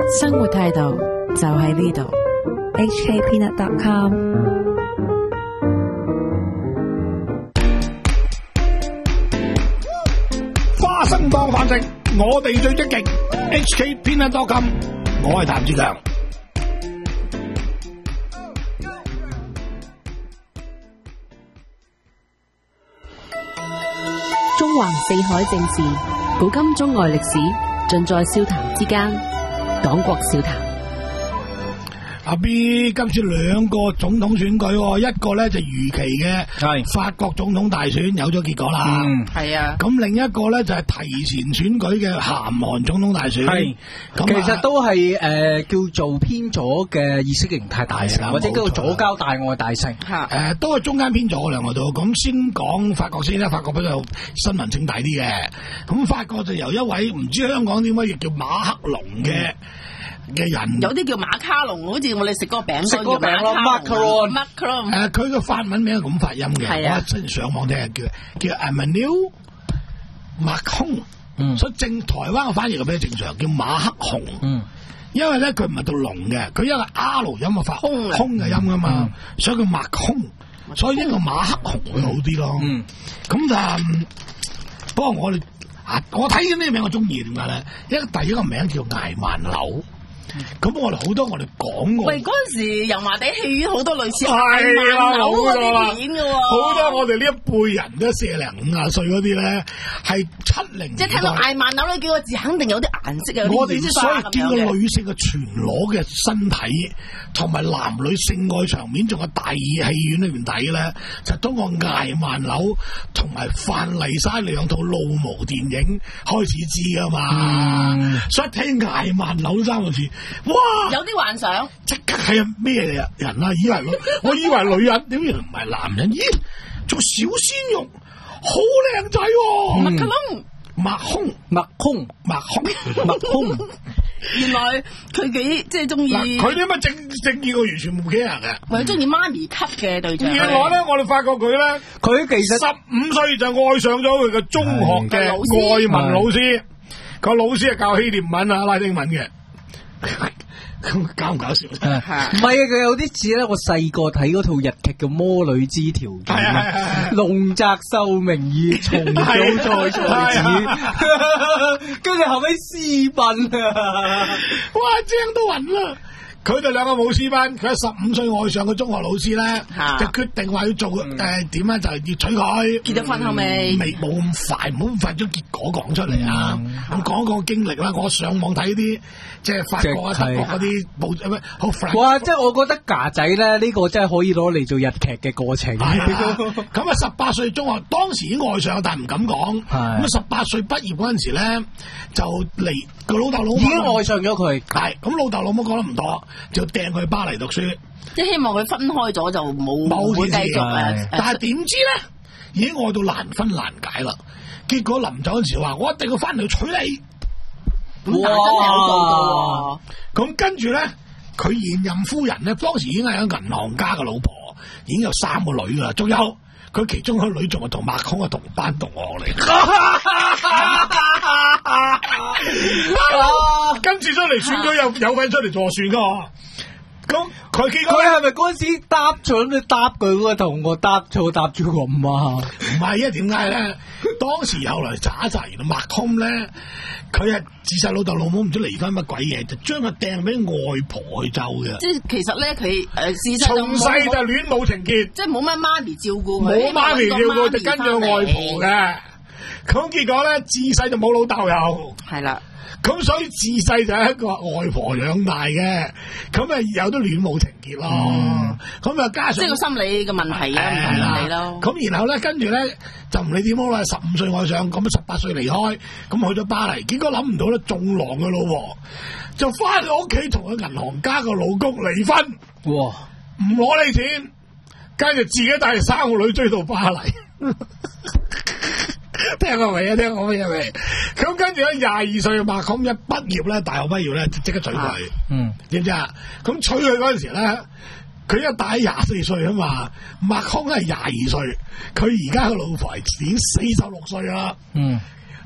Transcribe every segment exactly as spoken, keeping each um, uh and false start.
生活態度就喺呢度。H K Peanut dot com。 花生當飯食，我哋最積極。H K Peanut dot com， 我係譚志強。 中橫四海政治，古今中外歷史，盡在笑談之間。廣國笑談。 阿 B 今次兩個總統選舉，一個咧就預期嘅係法國總統大選有咗結果啦， 係啊。 咁另一個咧就係提前選舉嘅南韓總統大選，係其實都係誒、呃、叫做偏左嘅意識形態大勝，或者叫做左膠大愛大勝， 誒、呃、都係中間偏左兩個都。咁先講法國先啦，法國比較新聞性大啲嘅，咁法國就由一位唔知香港點解亦叫馬克龍嘅。嘅人有啲叫馬卡龍，好似我哋食嗰個餅食嗰個餅咯 ，macaron macaron。 誒，佢個法文名係咁發音嘅， 係啊， 我真係上網聽下叫叫 Emmanuel Macron，嗯，所以正台灣嘅翻譯係比較正常，叫馬克龍，嗯，因為咧佢唔係讀龍嘅，佢因為 R 音嘅發空空嘅音噶嘛，嗯、所以叫馬空，所以呢個馬克龍會好啲咯，嗯，咁就不過我哋啊，我睇緊呢個名我中意點解咧？因為第一個名叫艾曼紐。咁我哋好多我哋講過， 喂嗰陣時油麻地戲院好多類似係啦，好多啦， 片嘅喎， 好多我哋呢一輩人都四零五廿歲嗰啲咧，係七零， 即係聽到艾曼紐呢幾個字，肯定有啲顏色啊！ 我哋所以見到女性嘅全裸嘅身體，同埋男女性愛場面，仲有大戲院裏邊睇咧，就通過艾曼紐同埋范麗莎兩套露模電影開始知噶嘛，嗯、所以聽艾曼紐三個字。哇！ 有啲幻想， 即刻係咩人啊？以為我以為女人，點解唔係男人？咦，做小鮮肉，好靚仔喎！ 麥克龍、 麥空、 麥空、 麥空、麥空， 原來佢幾即係中意佢啲乜正正義，我完全冇驚人嘅， 為中意媽咪級嘅對象。 原來咧，我哋發覺佢咧， 佢其實十五歲就愛上咗佢嘅中學嘅外文老師，個老師係教希臘文啊、拉丁文嘅。咁搞唔搞笑？唔係啊，佢有啲似咧。我細個睇嗰套日劇叫《魔女之條件》，龍澤秀明以重組再才子，跟住後尾私奔啊！ 哇，正到暈啦！佢哋兩個冇私奔，佢喺十五歲愛上個中學老師咧，就決定話要做誒點咧，就係要娶佢。 結咗婚後未？ 未冇咁快，唔好咁快將結果講出嚟啊！咁講個經歷啦，我上網睇啲即係法國啊、德國嗰啲報咩好。 哇！即係我覺得架仔咧，呢個真係可以攞嚟做日劇嘅過程。 咁啊，十八歲中學當時已經愛上，但係唔敢講。咁啊，十八歲畢業嗰陣時咧，就嚟個老豆老母已經愛上咗佢。 係咁，老豆老母講得唔多。就掟佢去巴黎讀書， 即係希望佢分開咗就冇冇會繼續啊！ 但係點知咧，已經愛到難分難解啦。結果臨走嗰時話：我一定要翻嚟娶你。 哇！真係有做到。 咁跟住咧，佢現任夫人咧，當時已經係一個銀行家嘅老婆，已經有三個女噶，仲有佢其中一個女仲係同麥康嘅同班同學嚟。跟住出嚟選舉有有份出嚟助選噶，咁佢結果佢係咪嗰陣時搭咗你搭佢嗰個同學搭錯搭咗個啊？ 唔係啊，點解咧？當時後來查一查，原來麥康咧，佢係自細老豆老母唔知離婚乜鬼嘢，就將佢掟俾外婆去咒嘅。 即係其實咧，佢誒自細從細就戀母情結， 即係冇乜媽咪照顧佢， 冇媽咪照顧就跟住外婆嘅。咁結果咧，自細就冇老豆又係啦。 咁所以自細就係一個外婆養大嘅，咁啊有啲戀母情結咯。咁啊、嗯、加上即係個心理嘅問題啊，唔同人哋咯。 咁然後咧，跟住咧就唔理點好啦，十五歲愛上，咁十八歲離開，咁去咗巴黎，結果諗唔到咧中狼嘅老婆，就翻去屋企同佢銀行家個老公離婚。哇！唔攞你錢，跟住自己帶住三個女追到巴黎。聽過未啊？聽過未啊？未咁跟住咧，廿二歲麥康一畢業咧，大學畢業咧，就即刻娶佢。嗯，知唔知啊？咁娶佢嗰陣時咧，佢一大廿四歲啊嘛，麥康係廿二歲，佢而家個老婆已經四十六歲啦。嗯，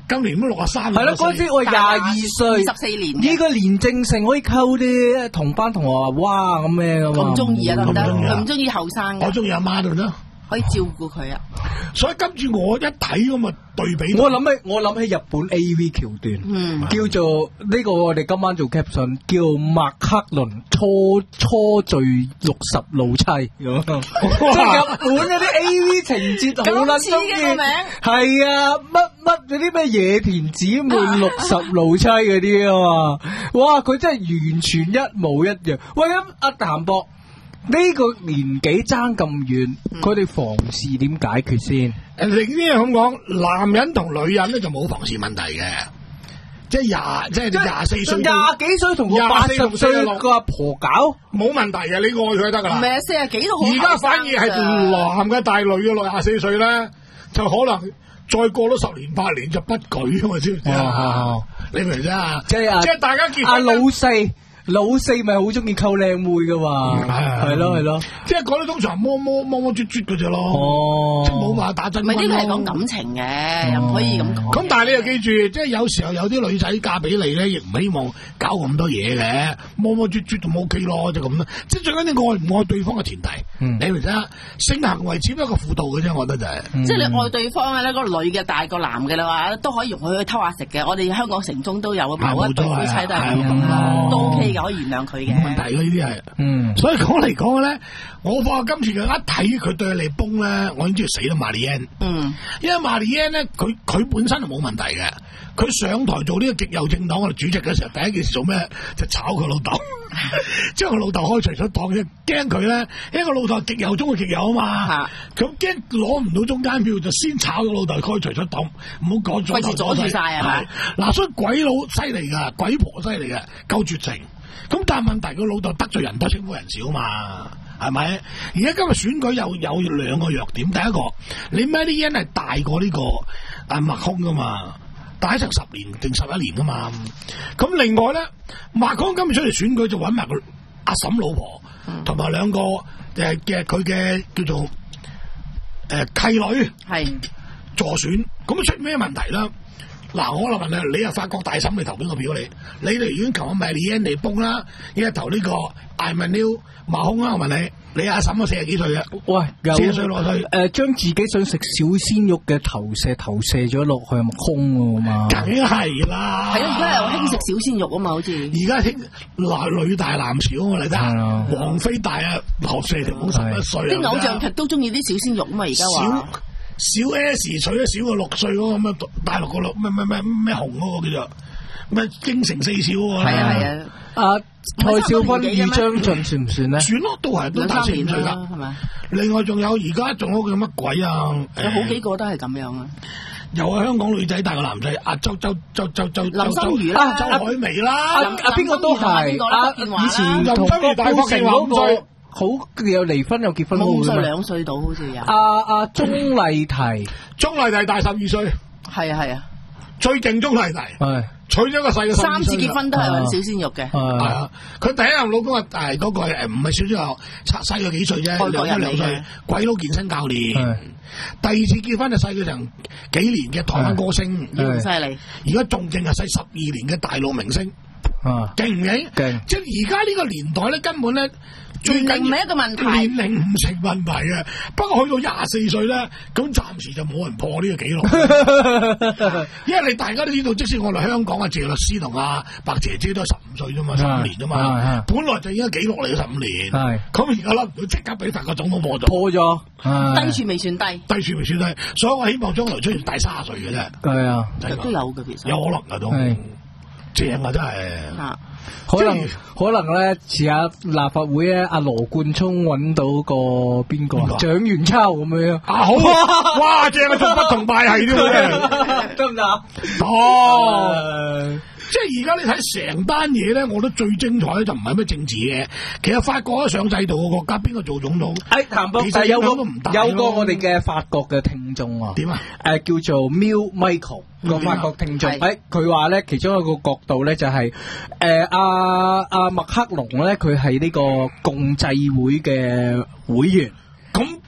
今年都六啊三。 係咯，嗰陣時我廿二歲， 十四年。 呢個年正盛可以溝啲同班同學話哇咁咩噶嘛？ 咁中意啊得唔得？佢唔中意後生嘅。 我中意阿媽得唔得？ 可以照顧佢啊！ 所以跟住我一睇咁啊對比， 我諗起我諗起日本 A V 橋段，嗯，叫做呢個我哋今晚做 caption 叫麥克倫初初醉六十老妻咁，即係日本嗰啲 A V 情節好撚中意，係啊，乜乜嗰啲咩野田姊妹六十老妻嗰啲啊嘛，哇！佢真係完全一模一樣。喂，咁阿譚博。呢個年紀爭咁遠，佢哋房事點解決先？ 誒，你呢樣咁講，男人同女人咧就冇房事問題嘅，即係廿即係廿四歲， 廿幾歲同個八十歲個阿婆搞冇問題嘅，你愛佢就得噶啦。 唔係啊，四十幾都好。 而家反而係男嘅大女嘅六廿四歲咧，就可能再過多十年八年就不舉啊嘛，知唔知啊？你明唔明啊？ 即係即係大家結阿老四。老四咪好中意溝靚妹噶嘛，係咯係咯， 即係講到通常摸摸摸摸啜啜嘅啫咯， 哦， 即係冇話打真。 唔係呢個係講感情嘅，又唔可以咁講。 咁但係你又記住，即係有時候有啲女仔嫁俾你咧，亦唔希望搞咁多嘢嘅，摸摸啜啜就冇 OK 咯，就咁啦。即係最緊要愛唔愛對方嘅前提，你明唔明啊？性行為只不過一個輔導嘅啫，我覺得就係。 即係你愛對方咧，嗰個女嘅大過男嘅啦話，都可以容許去偷下食嘅。我哋香港城中都有某一對夫妻都係咁樣啦，都 OK 嘅，可以原諒佢嘅。 冇問題嘅呢啲係，嗯，所以講嚟講咧，我發覺今次佢一睇佢對你崩咧，我已經知道死啦，瑪麗安，嗯，因為瑪麗安咧，佢佢本身係冇問題嘅，佢上台做呢個極右政黨嘅主席嘅時候，第一件事做咩？就炒佢老豆，將佢老豆開除咗黨，驚佢咧，因為個老豆極右中嘅極右啊嘛，佢驚攞唔到中間票，就先炒個老豆開除咗黨，唔好講咗， 費事阻住晒啊！ 嗱，所以鬼佬犀利噶，鬼婆犀利嘅，夠絕情。咁但係問題，個老豆得罪人多，稱呼人少嘛，係咪？而家今日選舉有有兩個弱點，第一個，你咩啲人係大過呢個啊麥康噶嘛，大成十年定十一年噶嘛。咁另外咧，麥康今日出嚟選舉就揾埋個阿嬸老婆，同埋兩個誒嘅佢嘅叫做誒、呃、契女係助選，咁出咩問題啦？嗱，我嚟問你，你又法國大審，你投邊個票你？你哋已經求阿 Marianne 嚟崩啦，依家投呢個 Emmanuel Macron 啦。我問你，你阿嬸都四十幾歲嘅，喂，四十歲落去， 誒，將自己想食小鮮肉嘅投射投射咗落去空啊嘛， 梗係啦。 係啊，而家又興食小鮮肉啊嘛，好似而家興男女大男小啊嘛，你睇王菲大啊，學四條好十一歲， 啲偶像劇都中意啲小鮮肉啊嘛，而家話。 小 S 娶咗少過六歲嗰個咩大陸個六咩咩咩咩紅嗰個叫做咩京城四小喎， 係啊係啊， 阿蔡少芬與張晉算唔算咧？ 算咯，都係都大四五歲啦，係咪？另外仲有而家仲有個乜鬼啊？ 有好幾個都係咁樣啊！ 又係香港女仔大過男仔，阿周周周周周林心如啦， 周海媚啦， 阿邊個都係阿以前同郭富城嗰個。好有離婚又結婚， 五歲兩歲到好似有。 阿阿鐘麗緹， 鐘麗緹大十二歲， 係啊係啊， 最勁鐘麗緹，係娶咗個細嘅三次結婚都係揾小鮮肉嘅， 係啊。佢第一任老公啊，誒嗰個誒唔係小鮮肉，細佢幾歲啫，兩一兩歲，鬼佬健身教練。第二次結婚就細佢成幾年嘅台灣歌星， 好犀利。 而家仲勁係細十二年嘅大陸明星，勁唔勁？勁！即係而家呢個年代咧，根本咧。最緊唔係一個問題， 年齡唔成問題嘅。不過去到廿四歲咧，咁暫時就冇人破呢個紀錄。因為你大家都知道，即使我哋香港嘅謝律師同阿白姐姐都係十五歲啫嘛，十五年啫嘛，本來就應該紀錄嚟嘅十五年。係咁而家咧，佢即刻俾法國總統破咗，破咗， 低處未算低， 低處未算低。所以我希望將來出現大卅歲嘅啫。 係啊， 都有嘅其實， 有可能嘅都正啊，真係。 可能可能咧，遲下立法會咧，阿羅冠聰揾到個邊個蔣元秋咁樣啊，好啊，哇，正啊，仲不同派系添嘅， 得唔得？ 哦，即係而家你睇成單嘢咧，我覺得最精彩咧就唔係咩政治嘅，其實法國上制度嘅國家，邊個做總統？誒，譚博，但係有個有個我哋嘅法國嘅聽眾啊，點啊？誒，叫做 Mill Michael。個法國聽眾，誒佢話咧，其中一個角度咧就係誒阿阿麥克龍咧，佢係呢個共濟會嘅會員。 咁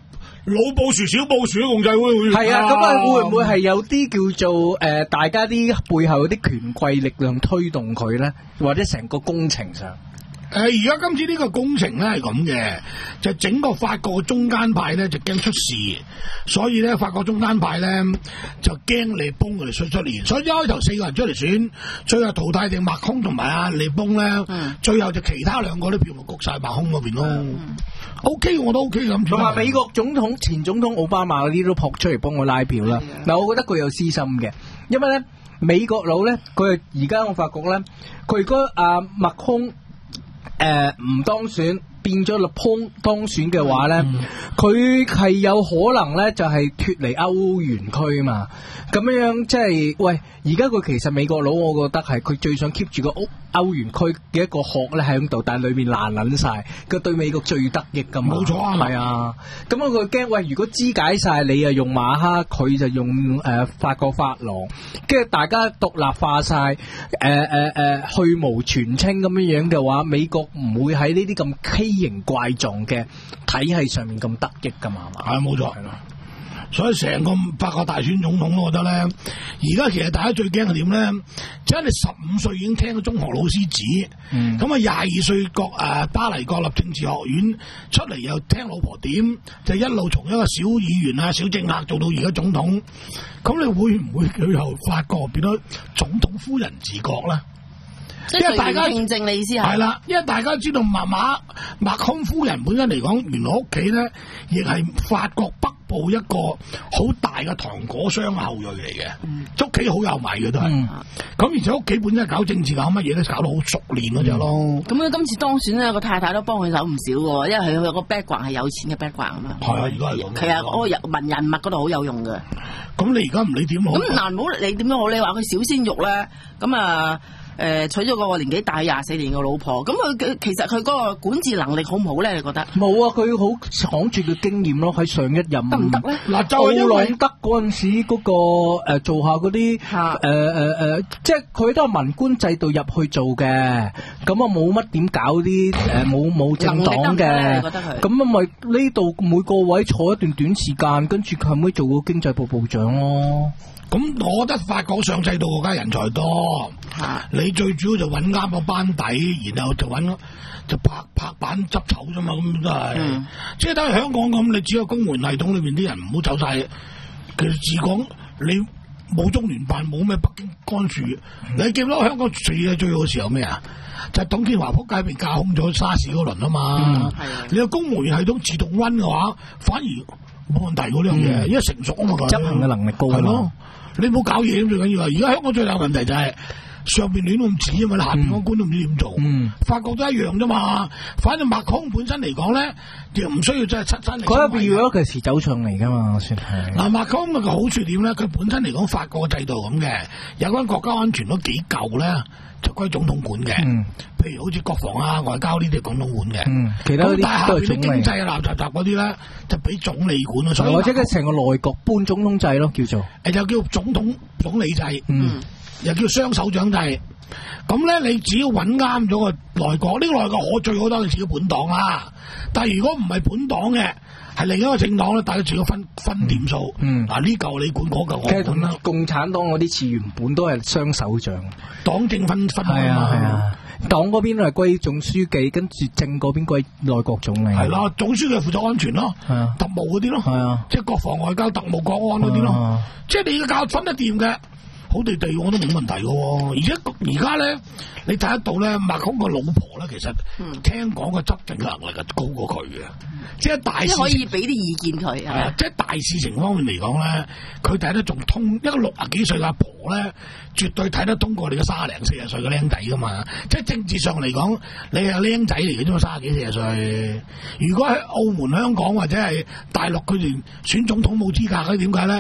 老布殊、小布殊共濟會係啊，咁啊會唔會係有啲叫做誒、呃、大家啲背後有啲權貴力量推動佢咧，或者成個工程上？ 誒，而家今次呢個工程咧係咁嘅，就整個法國中間派咧就驚出事，所以咧法國中間派咧就驚利崩佢哋出出現，所以一開頭四個人出嚟選，最後淘汰定麥空同埋阿利崩咧，嗯、最後就其他兩個啲票咪焗晒麥空嗰邊咯。嗯、O K， 我都 O K 咁。 同埋美國總統前總統奧巴馬嗰啲都撲出嚟幫我拉票啦。嗱、嗯，我覺得佢有私心嘅，因為咧美國佬咧，佢而家我發覺咧，佢如果阿麥空。誒，唔、呃、當選變咗勒蓬當選嘅話咧，佢係、嗯、有可能咧就係脫離歐元區嘛。咁樣樣即係喂，而家佢其實美國佬，我覺得係佢最想 keep 住個歐歐元區嘅一個殼咧喺度，但係裏面爛撚晒，佢對美國最得益噶嘛。冇錯啊，係啊。咁啊，佢驚喂，如果肢解晒你啊用馬克，佢就用誒、呃、法國法郎，跟住大家獨立化晒，誒誒誒去蕪存菁咁樣樣嘅話，美國唔會喺呢啲咁畸形怪狀嘅體系上面咁得益噶嘛？係嘛？ 係冇錯。所以成個法國大選總統，我覺得咧，而家其實大家最驚係點咧？即係你十五歲已經聽咗中學老師指，咁啊廿二歲國誒巴黎國立政治學院出嚟又聽老婆點，就一路從一個小議員啊、小政客做到而家總統，咁你會唔會最後法國變咗總統夫人治國咧？因為大家認證你意思係係啦，因為大家知道馬馬麥康夫人本身嚟講，原來屋企咧亦係法國北部一個好大嘅糖果商後裔嚟嘅，屋企好有米嘅都係。咁、嗯、而且屋企本身搞政治搞乜嘢都搞到好熟練嗰隻咯。 咁佢、嗯、今次當選咧，個太太都幫佢手唔少嘅，因為佢有個 background 係有錢嘅 background 啊嘛。係啊，而家係咁。係啊，嗰個人文人物嗰度好有用嘅。咁你而家唔理點好？ 咁嗱，唔好理點樣好，你話佢小鮮肉咧，咁啊。誒、呃，娶咗個年紀大廿四年嘅老婆，咁佢其實佢嗰個管治能力好唔好咧？你覺得？ 冇啊，佢好扛住嘅經驗咯，喺上一任得唔得咧？ 嗱，就奧朗德嗰陣時嗰、那個誒、呃、做下嗰啲誒誒誒，即係佢都係文官制度入去做嘅，咁啊冇乜點搞啲誒冇冇政黨嘅，咁啊咪呢度每個位坐一段短時間，跟住佢後尾做個經濟部部長咯。 咁我覺得法國上制度國家人才多，啊、你最主要就揾啱個班底，然後就揾就拍拍板執丑啫嘛，咁都係。嗯、即係等於香港咁，你只有公務員系統裏面啲人唔好走晒。其實自講你冇中聯辦，冇咩北京干涉。嗯、你記唔記得香港最嘢最好嘅時候咩啊？就係、是、董建華仆街被架空咗沙士嗰輪啊嘛。嗯、你個公務員系統自動溫嘅話，反而冇問題嗰樣嘢，嗯、因為成熟啊嘛， 執行嘅能力高啊嘛。 你冇搞嘢咁最緊要啊！而家香港最大問題就係上邊亂咁指啊嘛，下邊嗰官都唔知點做。嗯、法國都一樣啫嘛。反正麥康本身嚟講咧，就唔需要真係出真嚟。 嗰一邊如果佢時走上嚟噶嘛，算係。 嗱，麥康嘅好處點咧？佢本身嚟講，法國嘅制度咁嘅，有關國家安全都幾舊咧，就歸總統管嘅。嗯、譬如好似國防啊、外交呢啲，總統管嘅。嗯，其他啲但係下邊啲經濟啊、垃雜雜嗰啲咧，就俾總理管咯。所以或者佢成個內閣半總統制咯，叫做誒，就叫總統總理制。嗯。又叫雙手掌制，咁咧你只要揾啱咗個內閣，呢、這個內閣我最好當然自己本黨啦。但係如果唔係本黨嘅，係另一個政黨咧，大家自己分分點數。嗯，嗱呢嚿你管，嗰嚿我管啦。 共產黨嗰啲次原本都係雙手掌， 黨政分分開嘛。 係啊，黨嗰邊係歸總書記，跟住政嗰邊歸內閣總理。 係啦，總書記負責安全咯， 啊、 特務嗰啲咯， 啊、 即係國防外交、特務國安嗰啲咯，啊、即係你要教分得掂嘅。好地地我都冇問題嘅，而且而家咧，你睇得到咧，麥康個老婆咧，其實聽講個執政能力係高過佢嘅，嗯、即係大事可以俾啲意見佢啊。 即係大事情方面嚟講咧，佢睇得仲通，一個六啊幾歲嘅阿婆咧，絕對睇得通過你個卅零四十歲嘅僆仔噶嘛。即係政治上嚟講，你係僆仔嚟嘅啫嘛，卅幾四十歲。如果喺澳門、香港或者係大陸，佢連選總統冇資格嘅，點解咧？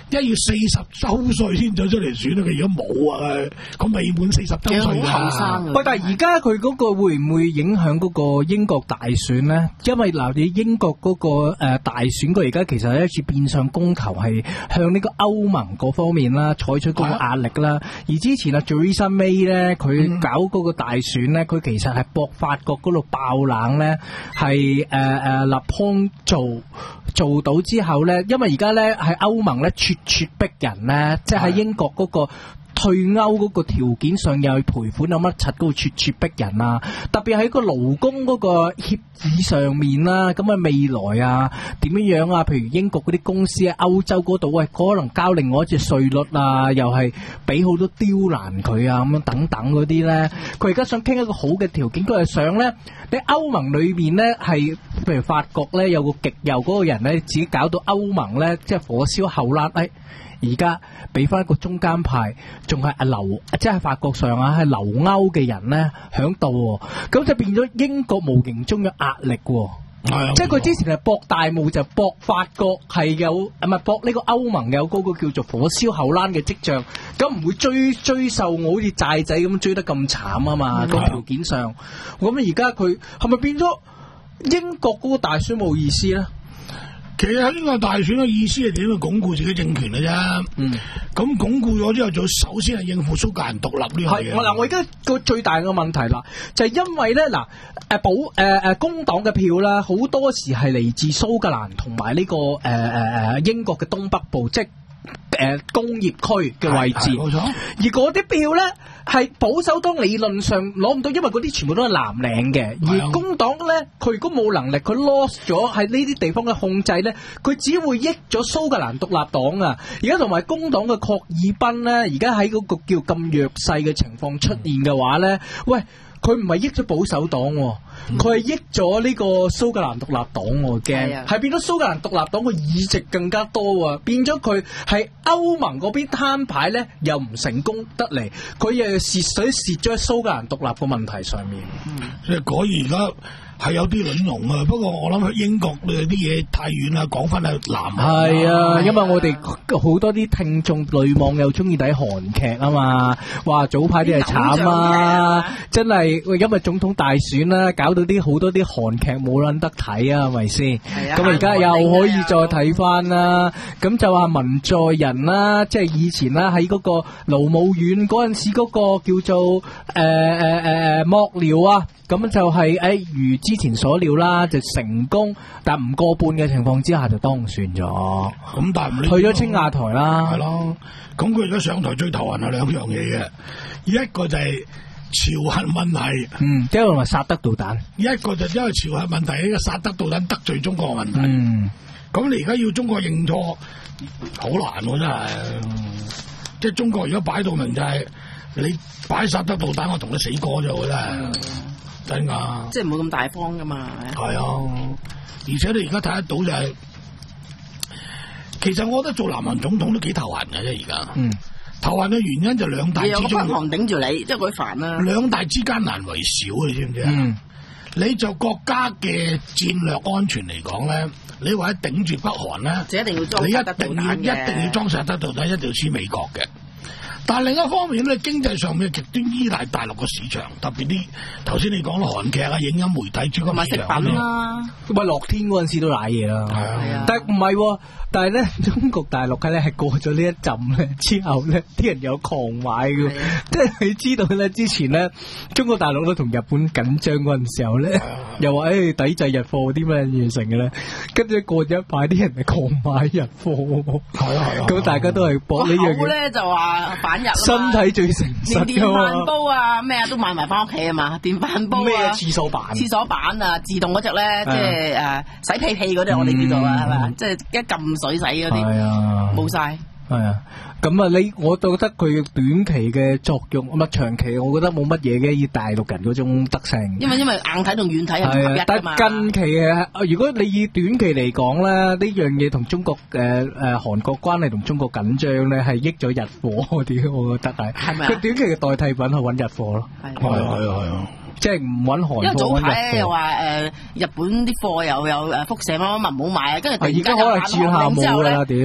一要四十周歲先走出嚟選啊！佢而家冇啊，佢未滿四十周歲㗎。 喂，但係而家佢嗰個會唔會影響嗰個英國大選咧？因為嗱，你英國嗰個誒大選，佢而家其實係一次變相公投，係向呢個歐盟嗰方面啦採取嗰個壓力啦。而之前啊 Theresa May 咧，佢搞嗰個大選咧，佢其實係搏法國嗰度爆冷咧，係誒誒立邦做做到之後咧，因為而家咧喺歐盟咧咄咄逼人咧，即係喺英國嗰個退歐嗰個條件上又去賠款有乜柒嗰個咄咄逼人啊！特別喺個勞工嗰個協議上面啦，咁啊未來啊點樣樣啊？譬如英國嗰啲公司喺歐洲嗰度，喂，可能交另外一隻稅率啊，又係俾好多刁難佢啊，咁樣等等嗰啲咧，佢而家想傾一個好嘅條件，佢係想咧，你歐盟裏邊咧係譬如法國咧有個極右嗰個人咧，自己搞到歐盟咧即係火燒後欄，誒而家俾翻一個中間派，仲係阿留，即係法國上啊，係留歐嘅人咧響度，咁就變咗英國無形中有壓力喎。 係， 即係佢之前係搏大霧，就搏法國係有，唔係搏呢個歐盟有嗰個叫做火燒後欄嘅跡象，咁唔會追追受我好似債仔咁追得咁慘啊嘛，個條件上，咁而家佢係咪變咗英國嗰個大選冇意思咧？ 其實呢個大選嘅意思係點去鞏固自己政權嘅啫。嗯，咁鞏固咗之後，就首先係應付蘇格蘭獨立呢樣嘢。係， 嗱，我而家個最大嘅問題啦，就係、是、因為咧，嗱，誒保誒誒工黨嘅票啦，好多時係嚟自蘇格蘭同埋呢個誒誒誒英國嘅東北部，即係誒、呃、工業區嘅位置。冇錯。而嗰啲票咧，係保守黨理論上攞唔到，因為嗰啲全部都係藍領嘅。而工黨咧，佢如果冇能力，佢 lost 咗喺呢啲地方嘅控制咧，佢只會益咗蘇格蘭獨立黨啊！而家同埋工黨嘅郝爾彬咧，而家喺嗰個叫咁弱勢嘅情況出現嘅話咧，喂，佢唔係益咗保守黨，佢係益咗呢個蘇格蘭獨立黨，我驚係變咗蘇格蘭獨立黨嘅議席更加多啊！變咗佢係歐盟嗰邊攤牌咧，又唔成功得嚟，佢又蝕水蝕咗喺蘇格蘭獨立個問題上面。 即係果然而家係有啲亂龍啊！不過我諗去英國嘅啲嘢太遠啦，講翻係南係啊，因為我哋好多啲聽眾女網友中意睇韓劇啊嘛，話早排啲係慘啊，真係因為總統大選啦，搞到啲好多啲韓劇冇撚得睇啊，係咪先？咁而家又可以再睇翻啦，咁就話文在寅啦，即係以前啦喺嗰個勞務院嗰陣時嗰個叫做誒誒誒幕僚啊。咁就係、是、誒、哎，如之前所料啦，就成功，但唔過半嘅情況之下就當選咗。 咁但係去咗青瓦台啦， 係咯。咁佢而家上台最頭痕係兩樣嘢嘅，一個就係朝核問題， 嗯，一個同埋薩德導彈， 一個就因為朝核問題呢、這個薩德導彈得罪中國嘅問題。 嗯， 咁你而家要中國認錯，好難喎、啊、真係。嗯、即係中國而家擺到明就係、是、你擺薩德導彈，我同你死過就真係。嗯真噶， 即係唔會咁大方噶嘛。 係啊，而且你而家睇得到就係、是，其實我覺得做南韓總統都幾頭痕嘅啫。而家，嗯，頭痕嘅原因就兩大之中， 有個分行頂住你，即係佢煩啦。 兩大之間難為少，你知唔知啊？嗯，你就國家嘅戰略安全嚟講咧，你話頂住北韓咧， 就一定要裝你一定要一定要裝實得導彈，一定要黐美國嘅。但係另一方面咧，經濟上面極端依賴大陸嘅市場，特別啲頭先你講啦，韓劇啊、影音媒體、主要市場啦， 咁咪樂天嗰陣時都瀨嘢啦。係啊，但係唔係，但係咧中國大陸嘅咧係過咗呢一陣咧之後咧，啲人有狂買嘅，即係你知道咧之前咧中國大陸都同日本緊張嗰陣時候咧，又話誒、欸、抵制日貨啲咩完成嘅咧，跟住過咗一排啲人係狂買日貨，係啊係啊，咁大家都係搏呢樣嘢咧就話。 身體最誠實電飯煲啊，咩啊都買埋翻屋企啊嘛，電飯煲啊， 咩廁所板、 廁所板啊，自動嗰隻咧，即係誒洗屁屁嗰隻，我哋知道啦，係嘛，即係一撳水洗嗰啲，冇晒。 係啊，咁啊，你我覺得佢短期嘅作用，咁啊長期我覺得冇乜嘢嘅，以大陸人嗰種特性。 因為因為硬體同軟體係唔合一㗎嘛。 但近期啊，如果你以短期嚟講咧，呢樣嘢同中國誒誒韓國關係同中國緊張咧，係益咗日貨啲，我覺得係。係咪啊？佢短期嘅代替品係揾日貨咯。係係係係啊！即係唔揾韓貨。 因為早排又話誒日本啲貨又有誒輻射乜乜乜唔好買啊，跟住突然間而家可能轉下冇啦，屌！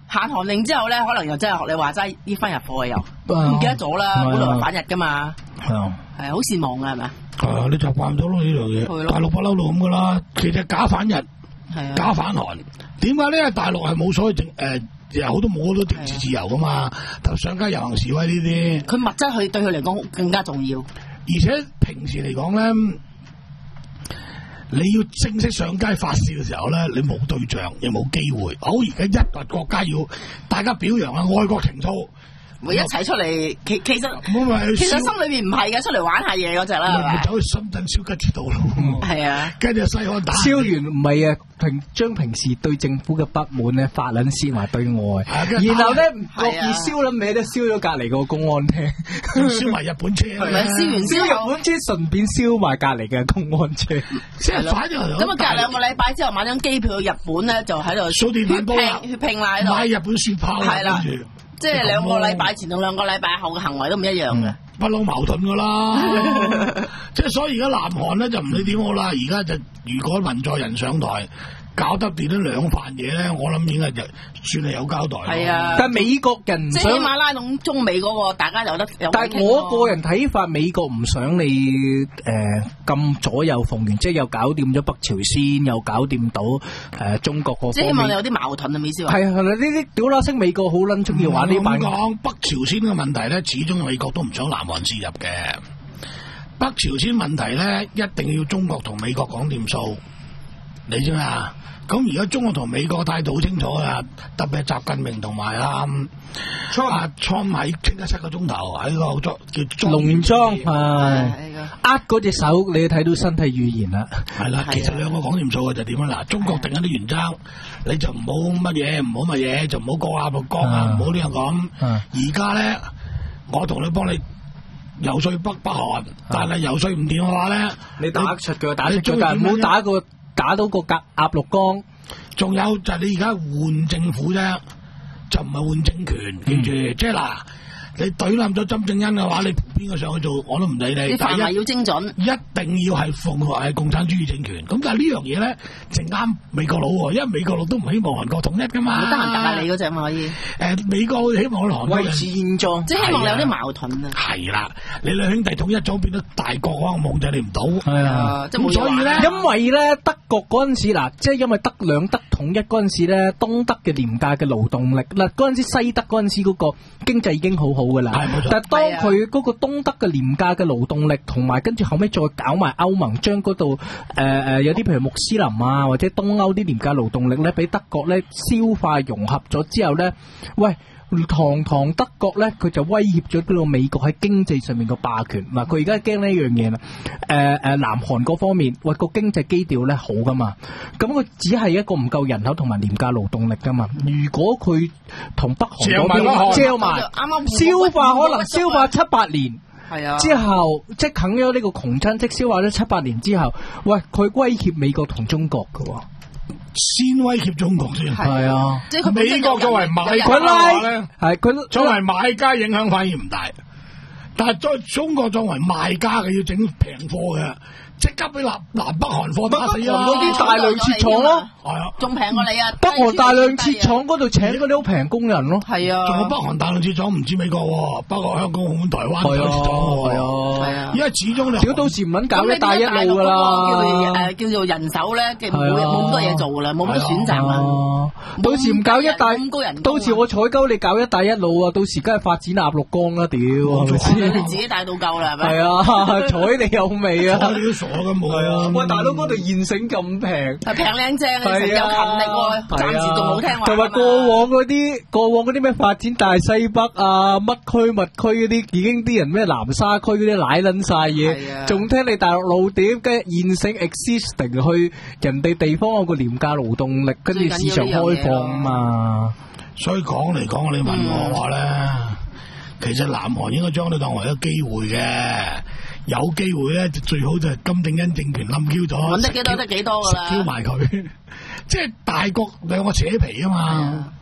限韓令之後咧，可能又真係學你話齋，依番入貨又唔記得咗啦，本來反日噶嘛，係啊，係好善忘噶係咪？ 係啊，你習慣咗咯呢樣嘢，大陸不嬲到咁噶啦，其實假反日，係啊，假反韓，點解咧？大陸係冇所謂政誒，有好多冇好多政治自由噶嘛，就上街遊行示威呢啲， 佢物質佢對佢嚟講更加重要， 而且平時嚟講咧。你要正式上街發泄嘅時候咧，你冇對象，又冇機會。好，而家一個國家要大家表揚啊，愛國情操， 會一齊出嚟。其其實其實心裏面唔係嘅，出嚟玩下嘢嗰隻啦。 咪走去深圳燒吉之道咯。係啊，跟住西安打。 燒完唔係啊，平將平時對政府嘅不滿咧發撚泄埋對外，然後咧唔覺意燒撚尾都燒咗隔離個公安廳， 燒埋日本車。 係咪燒完燒日本車，順便燒埋隔離嘅公安車。 即係反咗咁啊！隔兩個禮拜之後買張機票去日本咧，就喺度數電飯煲啦， 血拼啦喺度買日本雪炮。 係啦，即係兩個禮拜前同兩個禮拜後嘅行為都唔一樣嘅， 不嬲矛盾噶啦。即係所以而家南韓咧就唔理點好啦，而家就如果文在寅上台。搞得掂咗兩飯嘢咧，我諗應該就算係有交代。 係啊， 但係美國人唔想， 即係喜馬拉同中美嗰個，大家有得有。 但係我個人睇法，美國唔想你誒咁、呃、左右逢源，即係又搞掂咗北朝鮮，又搞掂到誒、呃、中國個。 即係希望你有啲矛盾啊，意思話。 係啊，係啦，呢啲屌乸星美國好撚中意玩呢班。 咁講北朝鮮嘅問題咧，始終美國都唔想南韓介入嘅。北朝鮮問題咧，一定要中國同美國講掂數，你知咩啊？咁而家中國同美國態度好清楚啊，特別係習近平同埋啊，阿川喺傾咗七個鐘頭喺個叫農莊係呃嗰隻手，你睇到身體語言啦。 係啦，其實兩個講掂數嘅就點啊？嗱，中國定一啲原則，你就唔好乜嘢，唔好乜嘢，就唔好過啊，過啊，唔好呢樣講。而家咧，我同你幫你游說北北韓，但係游說唔掂嘅話咧， 你打出腳打出腳，但係唔好打個。打到個鴨鴨綠江， 仲有就係你而家換政府啫，就唔係換政權，記住，嗯、即係嗱，你懟冧咗金正恩嘅話，你邊個上去做我都唔理你。 你範圍要精準， 一定要係奉係共產主義政權。咁但係呢樣嘢咧，正啱美國佬喎，因為美國佬都唔希望韓國統一噶嘛。 得閒答下你嗰隻嘛可以。誒、 呃，美國希望韓國維持現狀， 即係希望你有啲矛盾啊。 係啦，你兩兄弟統一咗變咗大國，我控制你唔到。係啊， 咁所以咧， 因為咧德國嗰陣時嗱，即係因為德兩德統一嗰陣時咧，東德嘅廉價嘅勞動力嗱，嗰陣時西德嗰陣時嗰個經濟已經好好噶啦。但係當佢嗰個東德嘅廉價嘅勞動力，同埋跟住後尾再搞埋歐盟，將嗰度誒誒有啲譬如穆斯林啊，或者東歐啲廉價勞動力咧，俾德國咧消化融合咗之後咧，喂，堂堂德國咧，佢就威脅咗嗰個美國喺經濟上面個霸權。嗱，佢而家驚呢一樣嘢啦。誒、呃、誒，南韓嗰方面，喂，個經濟基調咧好噶嘛，咁佢只係一個唔夠人口同埋廉價勞動力噶嘛。如果佢同北韓嗰邊借埋，啱啱消化可能消化七八年。係啊，之後即係啃咗呢個窮親，即消化咗七八年之後，喂，佢威脅美國同中國噶， 先威脅中國先。 係啊， 即係美國作為買家咧，係佢作為買家影響反而唔大，但係在中國作為賣家嘅要整平貨嘅。即刻俾南南北韓貨打死啊！ 嗰啲大量設廠咯， 係啊， 仲平過你啊！ 北韓大量設廠嗰度請嗰啲好平工人咯， 係啊， 仲有北韓大量設廠唔止美國喎，包括香港、澳門、台灣都有設廠喎，係啊，因為始終你少到時唔撚搞一帶一路噶啦， 誒叫做人手咧，嘅冇冇咁多嘢做噶啦，冇乜選擇啊！ 到時唔搞一帶，到時我採購你搞一帶一路啊，到時梗係發展鴨綠江啦，屌係咪先？ 你自己帶到夠啦，係咪？ 係啊，睬你有味啊！ 我咁冇啊！ 喂，大佬嗰度現成咁平， 係平靚正，成有勤力喎，暫時仲好聽話。 同埋過往嗰啲，過往嗰啲咩發展大西北啊，乜區乜區嗰啲，已經啲人咩南沙區嗰啲奶撚晒嘢，仲聽你大陸老點嘅現成 existing 去人哋地方有個廉價勞動力，跟住市場開放啊嘛。 所以講嚟講，你問我話咧，嗯、其實南韓應該將你當為一個機會嘅。有機會咧，就最好就係金正恩政權冧 Q 咗， 揾得幾多得幾多噶啦， 燒埋佢，即係大國兩個扯皮啊嘛。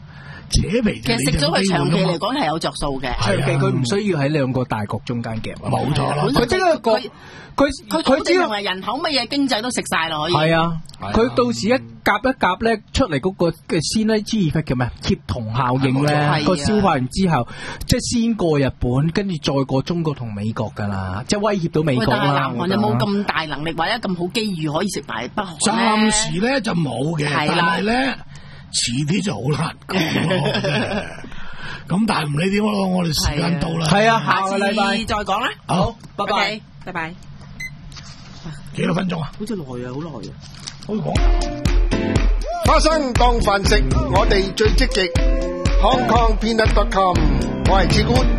扯皮。 其實食咗佢長期嚟講係有着數嘅， 長期佢唔需要喺兩個大國中間夾。 冇錯啦， 佢即係個佢佢佢只要係人口乜嘢經濟都食晒咯，可以。係啊，佢到時一夾一夾咧，出嚟嗰個嘅先咧 G effect 叫咩？協同效應咧，個消化完之後，即係先過日本，跟住再過中國同美國㗎啦，即係威脅到美國啦。 但係南韓有冇咁大能力或者咁好機遇可以食埋北韓暫時咧就冇嘅，但係咧遲啲就好難講。咁但係唔理點咯，我哋時間到啦。 係啊，下個禮拜再講啦。 好， 拜拜， 拜拜。 幾多分鐘啊？ 好似耐啊，好耐啊。 可以講。 花生當飯食，我哋最積極。Hong Kong Peanut dot com， 我係志官。